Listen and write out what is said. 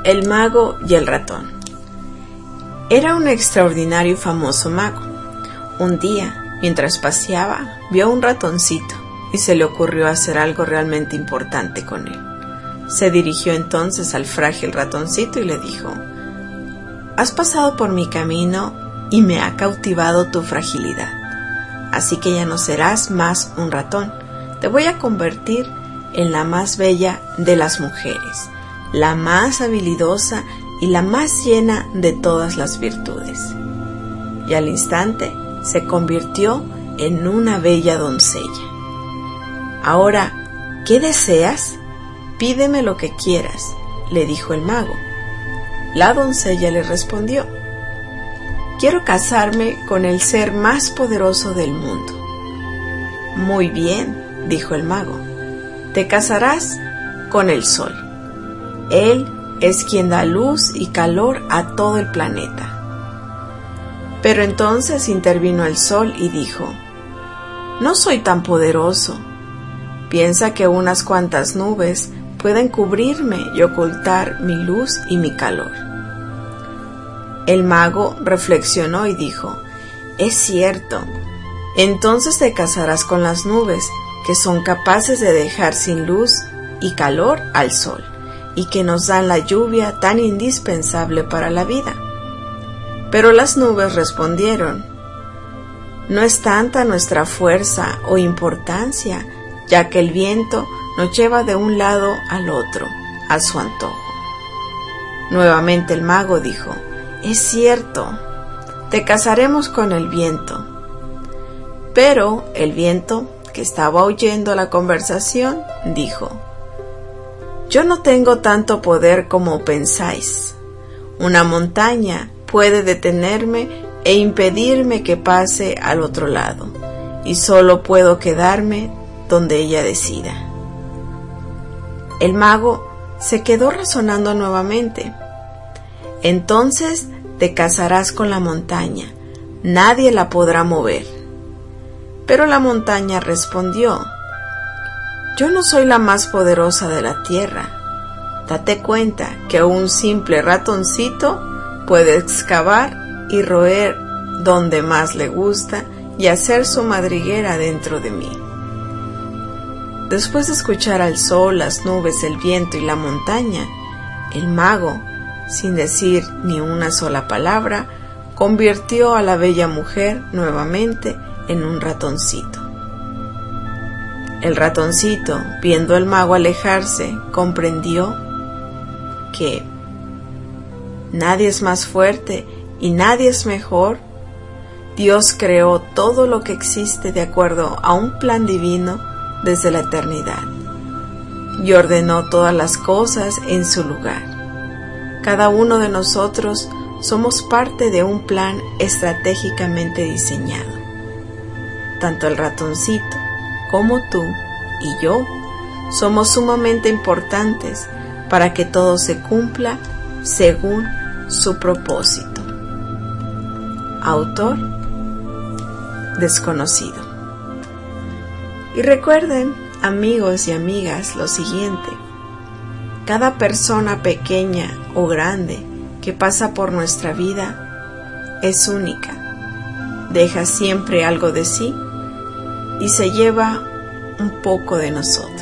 El mago y el ratón. Era un extraordinario y famoso mago. Un día, mientras paseaba, vio a un ratoncito y se le ocurrió hacer algo realmente importante con él. Se dirigió entonces al frágil ratoncito y le dijo: «Has pasado por mi camino y me ha cautivado tu fragilidad. Así que ya no serás más un ratón. Te voy a convertir en la más bella de las mujeres, la más habilidosa y la más llena de todas las virtudes». Y al instante se convirtió en una bella doncella. «Ahora, ¿qué deseas? Pídeme lo que quieras», le dijo el mago. La doncella le respondió: «Quiero casarme con el ser más poderoso del mundo». «Muy bien», dijo el mago, «te casarás con el sol. Él es quien da luz y calor a todo el planeta». Pero entonces intervino el sol y dijo: «No soy tan poderoso. Piensa que unas cuantas nubes pueden cubrirme y ocultar mi luz y mi calor». El mago reflexionó y dijo: «Es cierto. Entonces te casarás con las nubes, que son capaces de dejar sin luz y calor al sol, y que nos dan la lluvia tan indispensable para la vida». Pero las nubes respondieron: «No es tanta nuestra fuerza o importancia, ya que el viento nos lleva de un lado al otro, a su antojo». Nuevamente el mago dijo: «Es cierto, te casaremos con el viento». Pero el viento, que estaba oyendo la conversación, dijo: «Yo no tengo tanto poder como pensáis. Una montaña puede detenerme e impedirme que pase al otro lado, y solo puedo quedarme donde ella decida». El mago se quedó razonando nuevamente. «Entonces te casarás con la montaña, nadie la podrá mover». Pero la montaña respondió: «Yo no soy la más poderosa de la tierra. Date cuenta que un simple ratoncito puede excavar y roer donde más le gusta y hacer su madriguera dentro de mí». Después de escuchar al sol, las nubes, el viento y la montaña, el mago, sin decir ni una sola palabra, convirtió a la bella mujer nuevamente en un ratoncito. El ratoncito, viendo al mago alejarse, comprendió que nadie es más fuerte y nadie es mejor. Dios creó todo lo que existe de acuerdo a un plan divino desde la eternidad y ordenó todas las cosas en su lugar. Cada uno de nosotros somos parte de un plan estratégicamente diseñado. Tanto el ratoncito como tú y yo somos sumamente importantes para que todo se cumpla según su propósito. Autor desconocido. Y recuerden, amigos y amigas, lo siguiente: cada persona pequeña o grande que pasa por nuestra vida es única, deja siempre algo de sí y se lleva un poco de nosotros.